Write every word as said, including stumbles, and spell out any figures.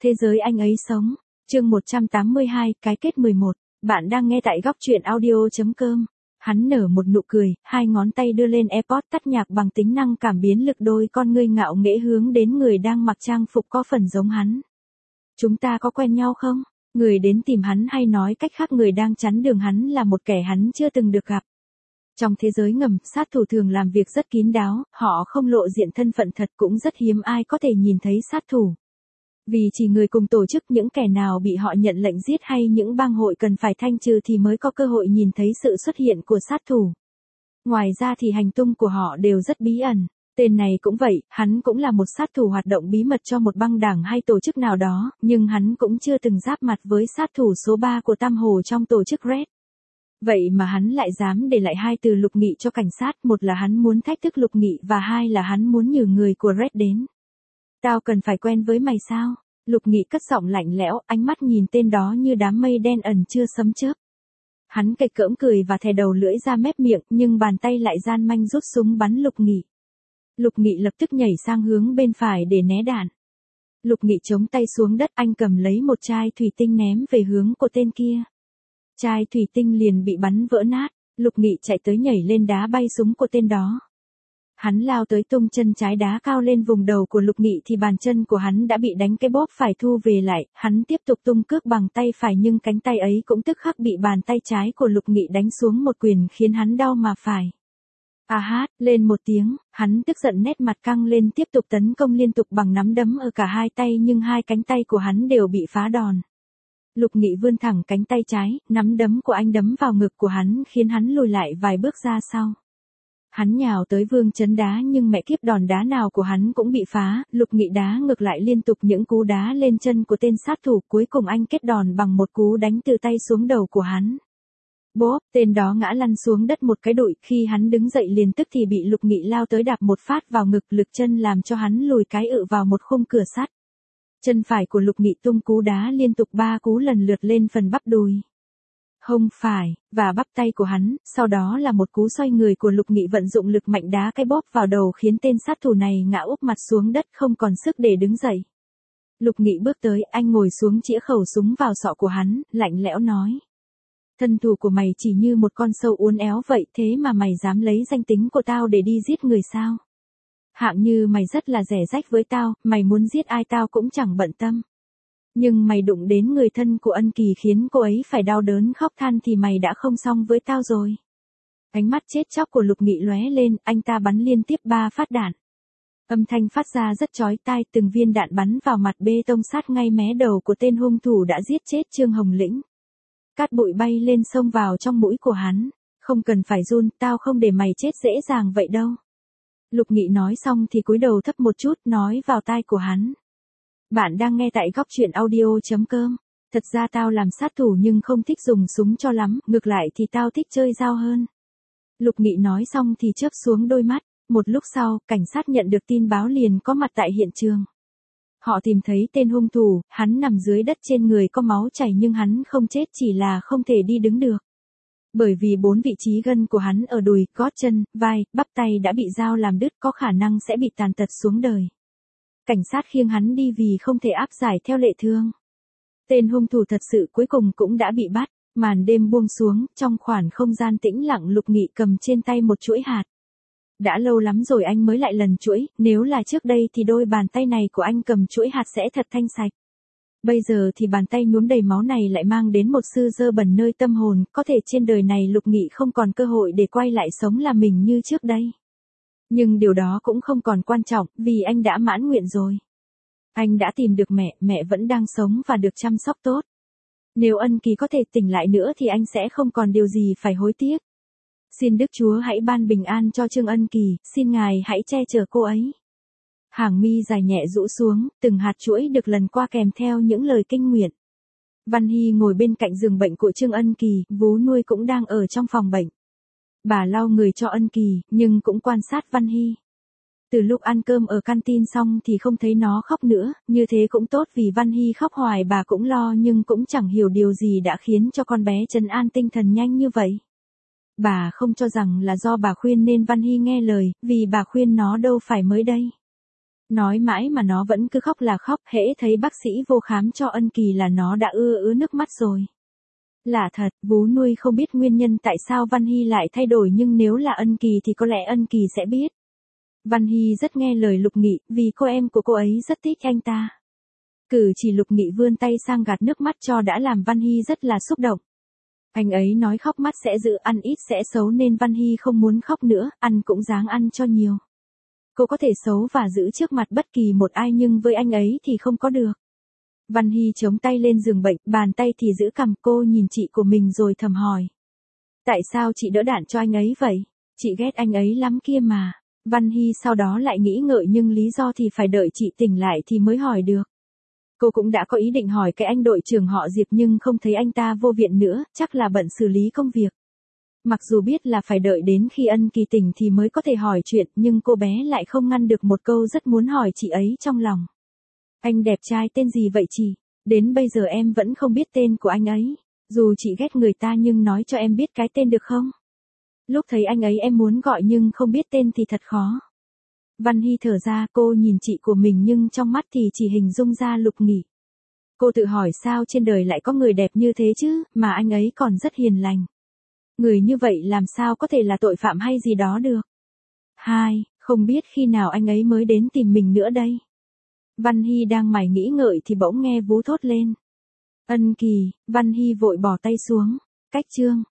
Thế giới anh ấy sống. Chương một trăm tám mươi hai, cái kết mười một. Bạn đang nghe tại góc truyện audio chấm com. Hắn nở một nụ cười, hai ngón tay đưa lên AirPod tắt nhạc bằng tính năng cảm biến lực, đôi con ngươi ngạo nghễ hướng đến người đang mặc trang phục có phần giống hắn. Chúng ta có quen nhau không? Người đến tìm hắn, hay nói cách khác người đang chắn đường hắn là một kẻ hắn chưa từng được gặp. Trong thế giới ngầm, sát thủ thường làm việc rất kín đáo, họ không lộ diện thân phận thật, cũng rất hiếm ai có thể nhìn thấy sát thủ. Vì chỉ người cùng tổ chức, những kẻ nào bị họ nhận lệnh giết hay những bang hội cần phải thanh trừ thì mới có cơ hội nhìn thấy sự xuất hiện của sát thủ. Ngoài ra thì hành tung của họ đều rất bí ẩn. Tên này cũng vậy, hắn cũng là một sát thủ hoạt động bí mật cho một băng đảng hay tổ chức nào đó, nhưng hắn cũng chưa từng giáp mặt với sát thủ số ba của Tam Hồ trong tổ chức Red. Vậy mà hắn lại dám để lại hai từ Lục Nghị cho cảnh sát, một là hắn muốn thách thức Lục Nghị và hai là hắn muốn nhờ người của Red đến. Tao cần phải quen với mày sao? Lục Nghị cất giọng lạnh lẽo, ánh mắt nhìn tên đó như đám mây đen ẩn chưa sấm chớp. Hắn kịch cỡm cười và thè đầu lưỡi ra mép miệng, nhưng bàn tay lại gian manh rút súng bắn Lục Nghị. Lục Nghị lập tức nhảy sang hướng bên phải để né đạn. Lục Nghị chống tay xuống đất, anh cầm lấy một chai thủy tinh ném về hướng của tên kia. Chai thủy tinh liền bị bắn vỡ nát. Lục Nghị chạy tới nhảy lên đá bay súng của tên đó. Hắn lao tới tung chân trái đá cao lên vùng đầu của Lục Nghị thì bàn chân của hắn đã bị đánh cái bóp phải thu về lại, hắn tiếp tục tung cước bằng tay phải nhưng cánh tay ấy cũng tức khắc bị bàn tay trái của Lục Nghị đánh xuống một quyền khiến hắn đau mà phải. À hát, lên một tiếng, hắn tức giận nét mặt căng lên tiếp tục tấn công liên tục bằng nắm đấm ở cả hai tay nhưng hai cánh tay của hắn đều bị phá đòn. Lục Nghị vươn thẳng cánh tay trái, nắm đấm của anh đấm vào ngực của hắn khiến hắn lùi lại vài bước ra sau. Hắn nhào tới Vương Chấn đá nhưng mẹ kiếp đòn đá nào của hắn cũng bị phá, Lục Nghị đá ngược lại liên tục những cú đá lên chân của tên sát thủ, cuối cùng anh kết đòn bằng một cú đánh từ tay xuống đầu của hắn. Bốp, tên đó ngã lăn xuống đất một cái đụi, khi hắn đứng dậy liền tức thì bị Lục Nghị lao tới đạp một phát vào ngực, lực chân làm cho hắn lùi cái ự vào một khung cửa sắt. Chân phải của Lục Nghị tung cú đá liên tục ba cú lần lượt lên phần bắp đùi, hông phải, và bắp tay của hắn, sau đó là một cú xoay người của Lục Nghị vận dụng lực mạnh đá cái bóp vào đầu khiến tên sát thủ này ngã úp mặt xuống đất không còn sức để đứng dậy. Lục Nghị bước tới, anh ngồi xuống chĩa khẩu súng vào sọ của hắn, lạnh lẽo nói. Thân thủ của mày chỉ như một con sâu uốn éo vậy, thế mà mày dám lấy danh tính của tao để đi giết người sao? Hạng như mày rất là rẻ rách với tao, mày muốn giết ai tao cũng chẳng bận tâm. Nhưng mày đụng đến người thân của Ân Kỳ khiến cô ấy phải đau đớn khóc than thì mày đã không xong với tao rồi. Ánh mắt chết chóc của Lục Nghị lóe lên, anh ta bắn liên tiếp ba phát đạn. Âm thanh phát ra rất chói tai, từng viên đạn bắn vào mặt bê tông sát ngay mé đầu của tên hung thủ đã giết chết Trương Hồng Lĩnh. Cát bụi bay lên xông vào trong mũi của hắn. Không cần phải run, tao không để mày chết dễ dàng vậy đâu. Lục Nghị nói xong thì cúi đầu thấp một chút nói vào tai của hắn. Bạn đang nghe tại góc truyện audio chấm com. Thật ra tao làm sát thủ nhưng không thích dùng súng cho lắm, ngược lại thì tao thích chơi dao hơn. Lục Nghị nói xong thì chớp xuống đôi mắt. Một lúc sau, cảnh sát nhận được tin báo liền có mặt tại hiện trường. Họ tìm thấy tên hung thủ, hắn nằm dưới đất trên người có máu chảy nhưng hắn không chết, chỉ là không thể đi đứng được. Bởi vì bốn vị trí gân của hắn ở đùi, gót chân, vai, bắp tay đã bị dao làm đứt, có khả năng sẽ bị tàn tật xuống đời. Cảnh sát khiêng hắn đi vì không thể áp giải theo lệ thường. Tên hung thủ thật sự cuối cùng cũng đã bị bắt. Màn đêm buông xuống, trong khoảng không gian tĩnh lặng, Lục Nghị cầm trên tay một chuỗi hạt. Đã lâu lắm rồi anh mới lại lần chuỗi, nếu là trước đây thì đôi bàn tay này của anh cầm chuỗi hạt sẽ thật thanh sạch. Bây giờ thì bàn tay nhuốm đầy máu này lại mang đến một sự dơ bẩn nơi tâm hồn, có thể trên đời này Lục Nghị không còn cơ hội để quay lại sống là mình như trước đây. Nhưng điều đó cũng không còn quan trọng, vì anh đã mãn nguyện rồi. Anh đã tìm được mẹ, mẹ vẫn đang sống và được chăm sóc tốt. Nếu Ân Kỳ có thể tỉnh lại nữa thì anh sẽ không còn điều gì phải hối tiếc. Xin Đức Chúa hãy ban bình an cho Trương Ân Kỳ, xin Ngài hãy che chở cô ấy. Hàng mi dài nhẹ rũ xuống, từng hạt chuỗi được lần qua kèm theo những lời kinh nguyện. Văn Hy ngồi bên cạnh giường bệnh của Trương Ân Kỳ, vú nuôi cũng đang ở trong phòng bệnh. Bà lau người cho Ân Kỳ, nhưng cũng quan sát Văn Hy. Từ lúc ăn cơm ở canteen xong thì không thấy nó khóc nữa, như thế cũng tốt vì Văn Hy khóc hoài bà cũng lo nhưng cũng chẳng hiểu điều gì đã khiến cho con bé trấn an tinh thần nhanh như vậy. Bà không cho rằng là do bà khuyên nên Văn Hy nghe lời, vì bà khuyên nó đâu phải mới đây. Nói mãi mà nó vẫn cứ khóc là khóc, hễ thấy bác sĩ vô khám cho Ân Kỳ là nó đã ưa ứa nước mắt rồi. Lạ thật, vú nuôi không biết nguyên nhân tại sao Văn Hy lại thay đổi, nhưng nếu là Ân Kỳ thì có lẽ Ân Kỳ sẽ biết. Văn Hy rất nghe lời Lục Nghị, vì cô em của cô ấy rất thích anh ta. Cử chỉ Lục Nghị vươn tay sang gạt nước mắt cho đã làm Văn Hy rất là xúc động. Anh ấy nói khóc mắt sẽ dữ, ăn ít sẽ xấu, nên Văn Hy không muốn khóc nữa, ăn cũng ráng ăn cho nhiều. Cô có thể xấu và giữ trước mặt bất kỳ một ai, nhưng với anh ấy thì không có được. Văn Hy chống tay lên giường bệnh, bàn tay thì giữ cằm. Cô nhìn chị của mình rồi thầm hỏi. Tại sao chị đỡ đạn cho anh ấy vậy? Chị ghét anh ấy lắm kia mà. Văn Hy sau đó lại nghĩ ngợi, nhưng lý do thì phải đợi chị tỉnh lại thì mới hỏi được. Cô cũng đã có ý định hỏi cái anh đội trưởng họ Diệp, nhưng không thấy anh ta vô viện nữa, chắc là bận xử lý công việc. Mặc dù biết là phải đợi đến khi Ân Kỳ tỉnh thì mới có thể hỏi chuyện, nhưng cô bé lại không ngăn được một câu rất muốn hỏi chị ấy trong lòng. Anh đẹp trai tên gì vậy chị? Đến bây giờ em vẫn không biết tên của anh ấy. Dù chị ghét người ta nhưng nói cho em biết cái tên được không? Lúc thấy anh ấy em muốn gọi nhưng không biết tên thì thật khó. Văn Hy thở ra, cô nhìn chị của mình nhưng trong mắt thì chỉ hình dung ra Lục Nghị. Cô tự hỏi sao trên đời lại có người đẹp như thế chứ, mà anh ấy còn rất hiền lành. Người như vậy làm sao có thể là tội phạm hay gì đó được. Hai, không biết khi nào anh ấy mới đến tìm mình nữa đây. Văn Hy đang mải nghĩ ngợi thì bỗng nghe vú thốt lên. Ân Kỳ. Văn Hy vội bỏ tay xuống. Cách chương.